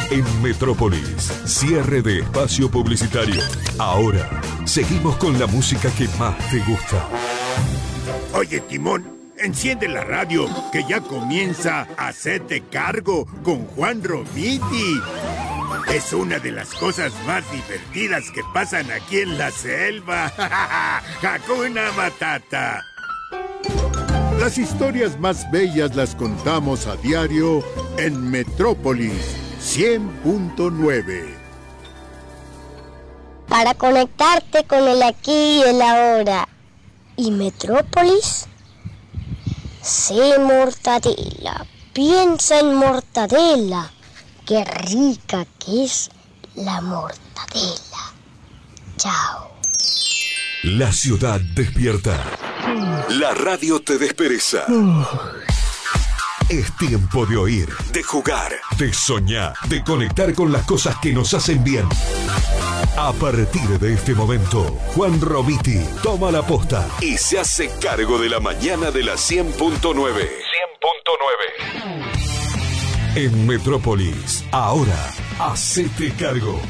En Metrópolis, cierre de espacio publicitario. Ahora, seguimos con la música que más te gusta. Oye, Timón, enciende la radio, que ya comienza Hacete Cargo con Juan Romiti. Es una de las cosas más divertidas que pasan aquí en la selva. Hakuna Matata. Las historias más bellas las contamos a diario en Metrópolis 100.9. Para conectarte con el aquí y el ahora. ¿Y Metrópolis? Sé mortadela, piensa en mortadela. Qué rica que es la mortadela. Chao. La ciudad despierta. La radio te despereza. Es tiempo de oír, de jugar, de soñar, de conectar con las cosas que nos hacen bien. A partir de este momento, Juan Romiti toma la posta y se hace cargo de la mañana de la 100.9. 100.9. En Metrópolis, ahora, hacete cargo.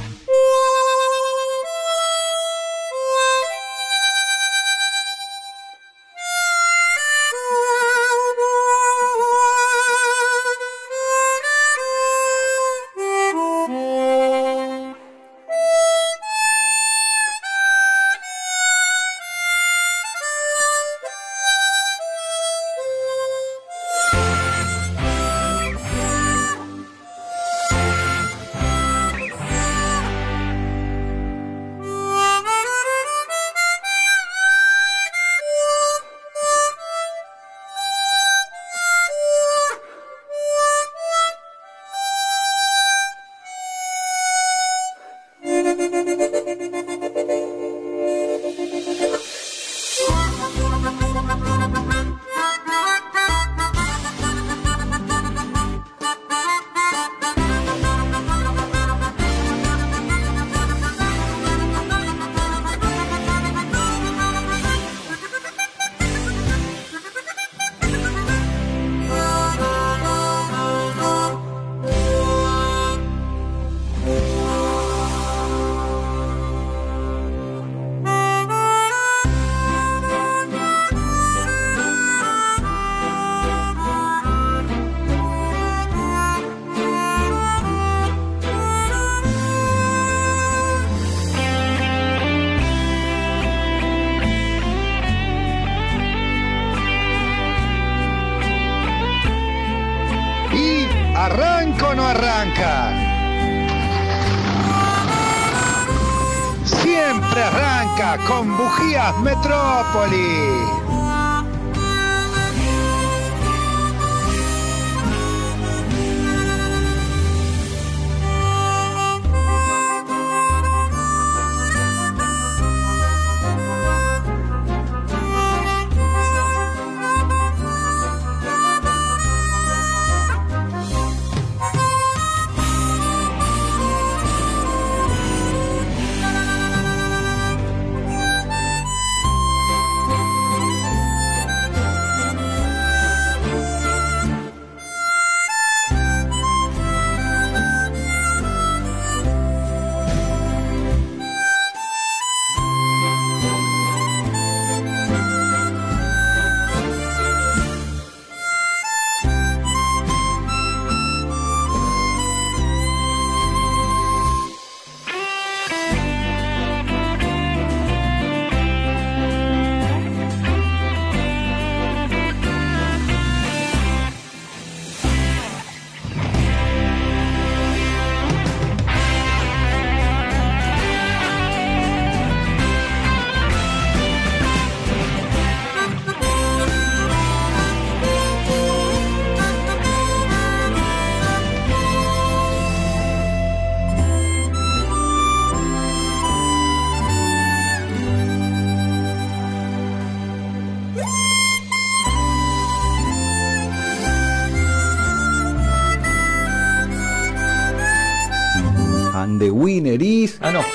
¿Arranca o no arranca? Siempre arranca con bujías Metrópolis. The winner is... Ah, no.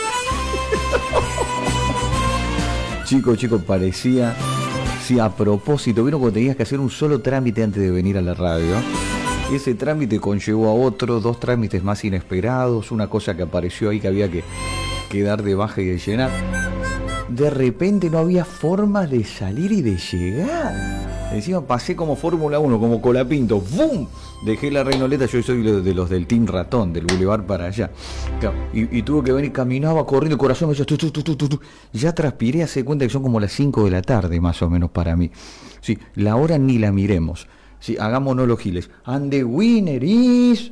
Chico, parecía... Sí, a propósito, vieron cuando tenías que hacer un solo trámite antes de venir a la radio. Ese trámite conllevó a otro, 2 trámites más inesperados, una cosa que apareció ahí que había que dar de baja y de llenar. De repente no había formas de salir y de llegar. Encima pasé como Fórmula 1, como Colapinto. ¡Bum! Dejé la Reynoleta, yo soy de los del Team Ratón, del Boulevard para allá. Y tuve que venir, caminaba corriendo, el corazón me decía, ya transpiré, hace cuenta que son como las 5 de la tarde más o menos para mí. Sí, la hora ni la miremos. Sí, hagámonos los giles. And the winner is...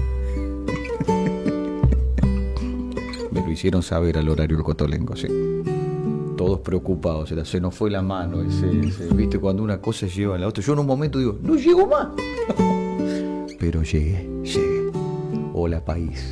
Me lo hicieron saber al horario del Cotolengo, sí. Todos preocupados, se nos fue la mano, viste, cuando una cosa lleva a la otra. Yo en un momento digo, no llego más. Pero llegué. Hola, país.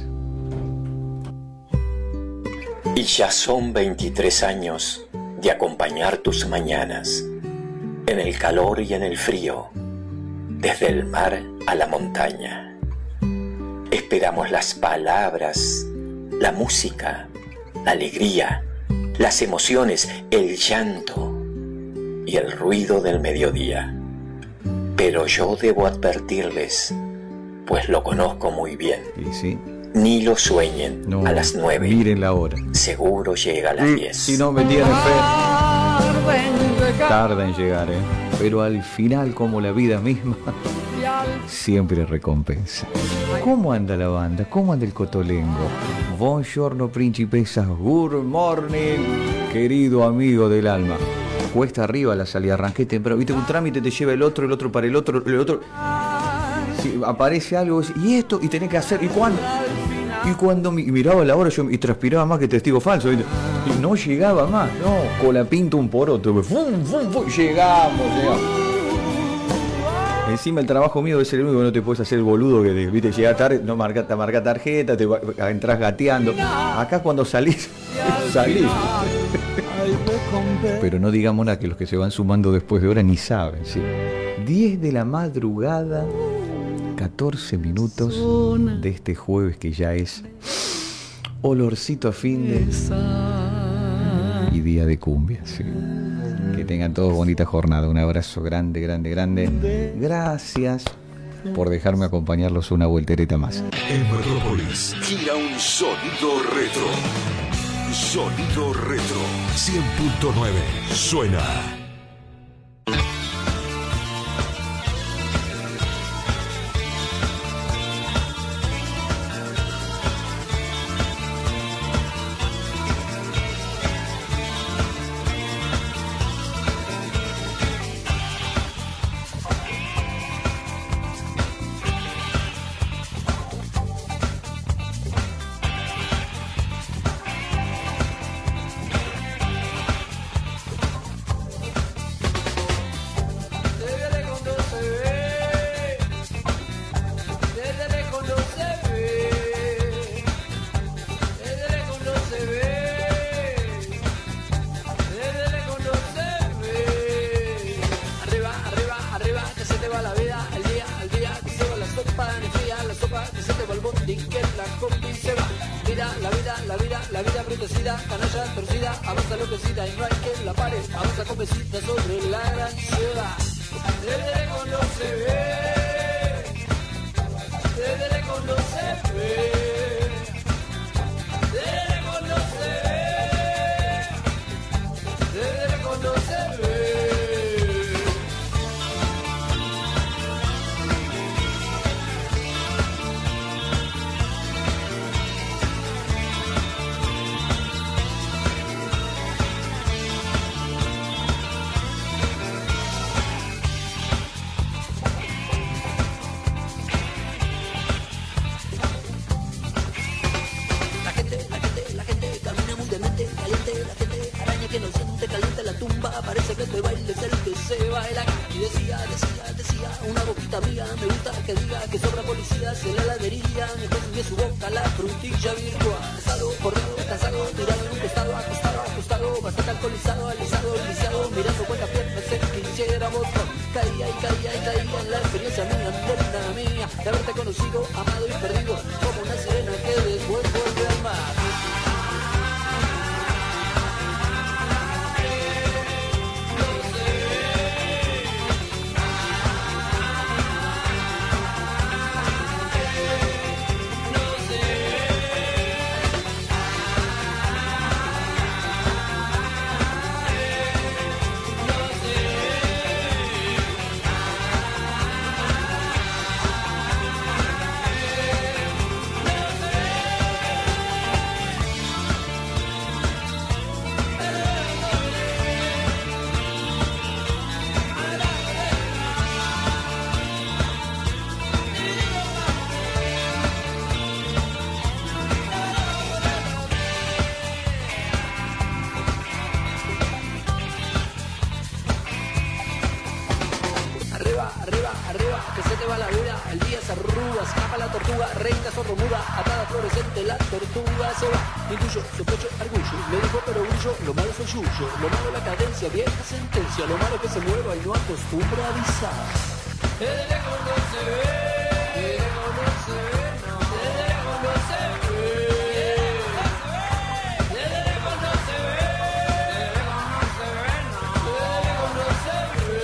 Y ya son 23 años de acompañar tus mañanas, en el calor y en el frío, desde el mar a la montaña. Esperamos las palabras, la música, la alegría, las emociones, el llanto y el ruido del mediodía. Pero yo debo advertirles, pues lo conozco muy bien. ¿Y sí? Ni lo sueñen, no, a las 9. Miren la hora. Seguro llega a las 10. Si no me tienen fe, tarda en llegar, pero al final, como la vida misma, siempre recompensa. ¿Cómo anda la banda? ¿Cómo anda el Cotolengo? Buongiorno, principesas. Good morning, querido amigo del alma. Cuesta arriba la salida, arranqué temprano. Viste, un trámite te lleva el otro para el otro. Si aparece algo, y esto, y tenés que hacer, ¿y cuándo? Y cuando miraba la hora, y transpiraba más que testigo falso, ¿viste? Y no llegaba más, no, Colapinto un poroto. Llegamos. Encima el trabajo mío es el único que no te puedes hacer el boludo que viste, llegar tarde, no marca tarjeta, entras gateando. Acá cuando salís. Pero no digamos nada, que los que se van sumando después de hora ni saben, ¿sí? 10 de la madrugada, 14 minutos de este jueves que ya es olorcito a fin de y día de cumbia, ¿sí? Que tengan todos bonita jornada. Un abrazo grande. Gracias por dejarme acompañarlos una voltereta más. En Metrópolis gira un sonido retro. Sonido retro 100.9 suena. La vida brutecida, canalla torcida, avanza enloquecida y no hay quien la pare, avanza con besita sobre la gran ciudad. Desde lejos no se ve, desde lejos no se ve, desde lejos no se ve, desde lejos no se ve. Que no siente caliente la tumba, parece que este baile es el que se baila. Y decía, una boquita mía, me gusta que diga que sobra policías en la heladería, me consigue su boca la frutilla virtual. Cansado, corrido, cansado, tirado en un costado, acostado, bastante alcoholizado, alisado, lisiado, mirando cuántas piernas se quisiéramos. Caía en la experiencia mía, mía, de haberte conocido, amado y perdido, como una sirena que después vuelve al mar. tortuga, reina sordomuda, atada fluorescente, la tortuga se va. Intuyo, sospecho, argullo, le dijo pero brillo, lo malo es el yuyo, lo malo la cadencia, vieja sentencia, lo malo que se mueva y no acostumbra a avisar. De lejos no se ve, de lejos no se ve, no, de lejos no se ve, de lejos no se ve, de lejos no se ve, no, de lejos no se ve.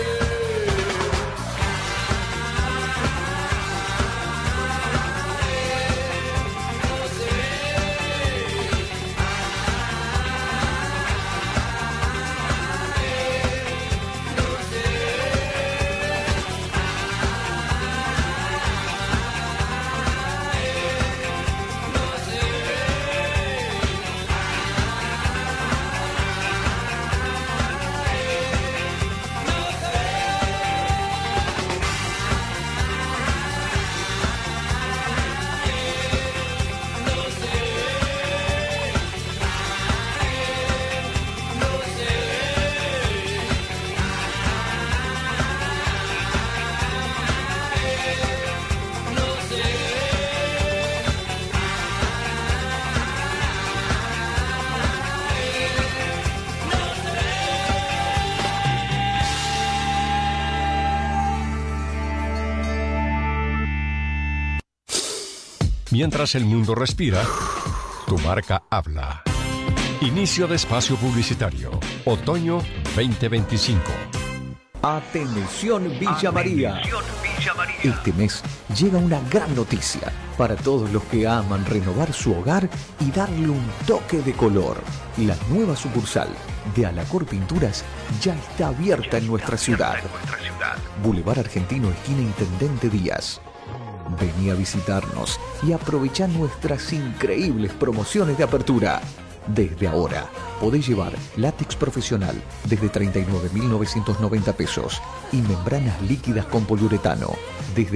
Mientras el mundo respira, tu marca habla. Inicio de espacio publicitario. Otoño 2025. Atención Villa María. Este mes llega una gran noticia para todos los que aman renovar su hogar y darle un toque de color. La nueva sucursal de Alacor Pinturas ya está abierta en nuestra ciudad. Boulevard Argentino, esquina Intendente Díaz. Vení a visitarnos y aprovechá nuestras increíbles promociones de apertura. Desde ahora, podés llevar látex profesional desde 39.990 pesos y membranas líquidas con poliuretano desde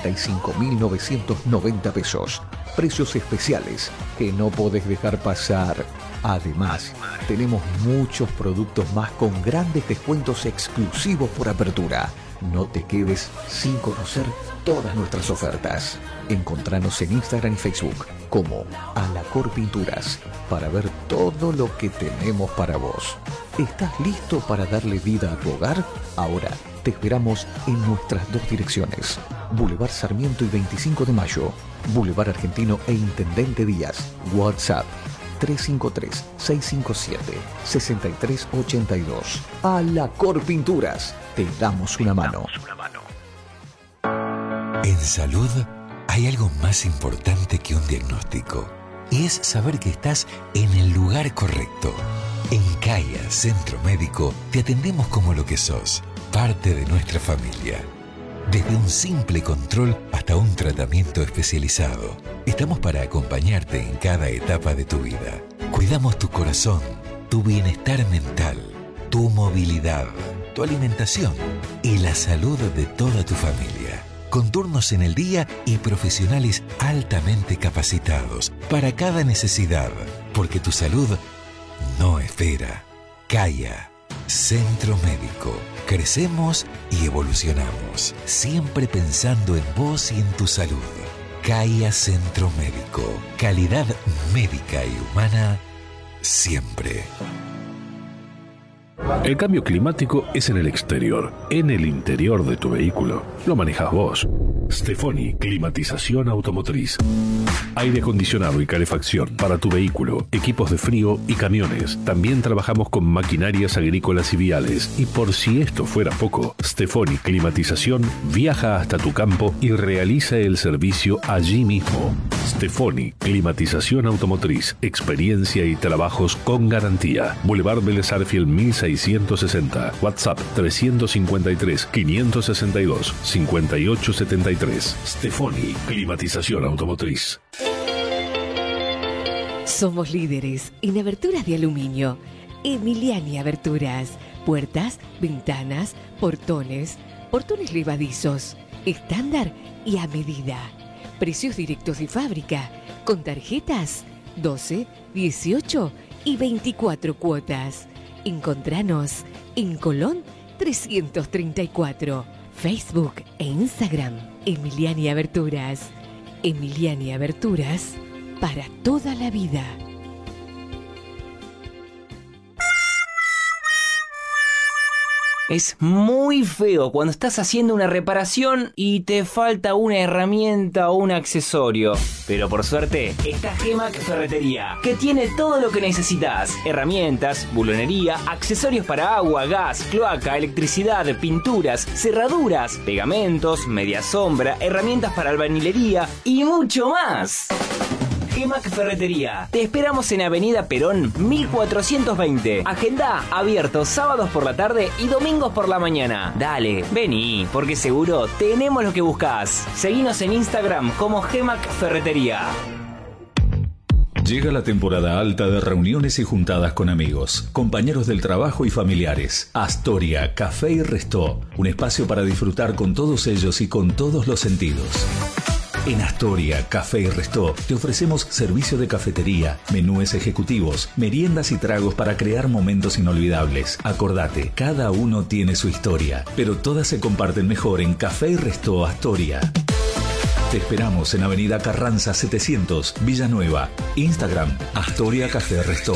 75.990 pesos. Precios especiales que no podés dejar pasar. Además, tenemos muchos productos más con grandes descuentos exclusivos por apertura. No te quedes sin conocer todas nuestras ofertas. Encontranos en Instagram y Facebook como Alacor Pinturas para ver todo lo que tenemos para vos. ¿Estás listo para darle vida a tu hogar? Ahora te esperamos en nuestras dos direcciones: Boulevard Sarmiento y 25 de Mayo, Boulevard Argentino e Intendente Díaz. WhatsApp 353-657-6382. Alacor Pinturas, te damos una mano. En salud hay algo más importante que un diagnóstico, y es saber que estás en el lugar correcto. En CAIA Centro Médico te atendemos como lo que sos, parte de nuestra familia. Desde un simple control hasta un tratamiento especializado, estamos para acompañarte en cada etapa de tu vida. Cuidamos tu corazón, tu bienestar mental, tu movilidad, tu alimentación y la salud de toda tu familia. Con turnos en el día y profesionales altamente capacitados para cada necesidad, porque tu salud no espera. CAIA Centro Médico. Crecemos y evolucionamos, siempre pensando en vos y en tu salud. CAIA Centro Médico. Calidad médica y humana siempre. El cambio climático es en el exterior. En el interior de tu vehículo lo manejas vos. Stefoni Climatización Automotriz. Aire acondicionado y calefacción para tu vehículo, equipos de frío y camiones. También trabajamos con maquinarias agrícolas y viales. Y por si esto fuera poco, Stefoni Climatización viaja hasta tu campo y realiza el servicio allí mismo. Stefoni Climatización Automotriz. Experiencia y trabajos con garantía. Boulevard Vélez Arfiel 1660. WhatsApp 353-562-5873. Stefoni Climatización Automotriz. Somos líderes en aberturas de aluminio. Emiliani Aberturas. Puertas, ventanas, portones levadizos. Estándar y a medida. Precios directos de fábrica. Con tarjetas 12, 18 y 24 cuotas. Encontranos en Colón 334. Facebook e Instagram, Emiliani Aberturas. Emiliani Aberturas, para toda la vida. Es muy feo cuando estás haciendo una reparación y te falta una herramienta o un accesorio. Pero por suerte está Gemac Ferretería, que tiene todo lo que necesitas. Herramientas, bulonería, accesorios para agua, gas, cloaca, electricidad, pinturas, cerraduras, pegamentos, media sombra, herramientas para albañilería y mucho más. Gemac Ferretería. Te esperamos en Avenida Perón 1420. Agenda abierto sábados por la tarde y domingos por la mañana. Dale, vení, porque seguro tenemos lo que buscas. Seguinos en Instagram como Gemac Ferretería. Llega la temporada alta de reuniones y juntadas con amigos, compañeros del trabajo y familiares. Astoria, Café y Restó. Un espacio para disfrutar con todos ellos y con todos los sentidos. En Astoria, Café y Restó, te ofrecemos servicio de cafetería, menúes ejecutivos, meriendas y tragos para crear momentos inolvidables. Acordate, cada uno tiene su historia, pero todas se comparten mejor en Café y Restó Astoria. Te esperamos en Avenida Carranza 700, Villanueva. Instagram, Astoria Café Restó.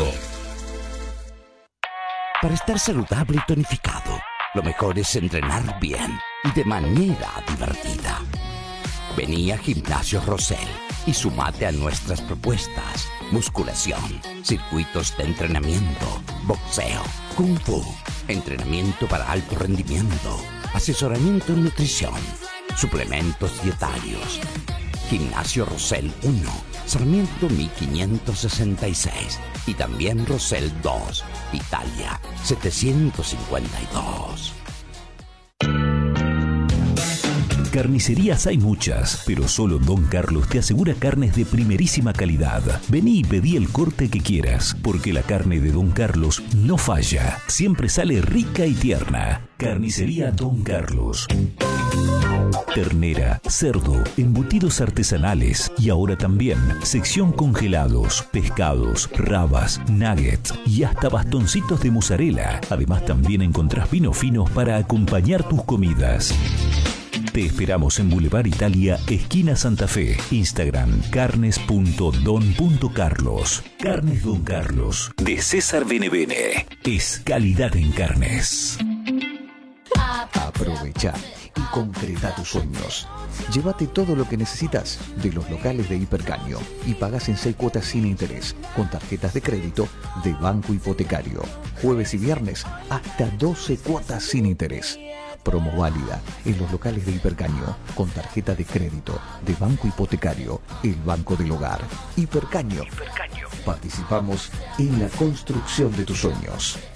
Para estar saludable y tonificado, lo mejor es entrenar bien y de manera divertida. Vení a Gimnasio Rosell y sumate a nuestras propuestas. Musculación, circuitos de entrenamiento, boxeo, kung fu, entrenamiento para alto rendimiento, asesoramiento en nutrición, suplementos dietarios. Gimnasio Rosell 1, Sarmiento 1566 y también Rosell 2, Italia 752. Carnicerías hay muchas, pero solo Don Carlos te asegura carnes de primerísima calidad. Vení y pedí el corte que quieras, porque la carne de Don Carlos no falla. Siempre sale rica y tierna. Carnicería Don Carlos. Ternera, cerdo, embutidos artesanales y ahora también sección congelados, pescados, rabas, nuggets y hasta bastoncitos de mozzarella. Además también encontrás vinos finos para acompañar tus comidas. Te esperamos en Boulevard Italia, esquina Santa Fe. Instagram, carnes.don.carlos. Carnes Don Carlos, de César Benevene. Es calidad en carnes. Aprovecha y concreta tus sueños. Llévate todo lo que necesitas de los locales de Hipercaño y pagas en 6 cuotas sin interés con tarjetas de crédito de Banco Hipotecario. Jueves y viernes hasta 12 cuotas sin interés. Promo válida en los locales de Hipercaño con tarjeta de crédito de Banco Hipotecario, el banco del hogar. Hipercaño. Participamos en la construcción de tus sueños.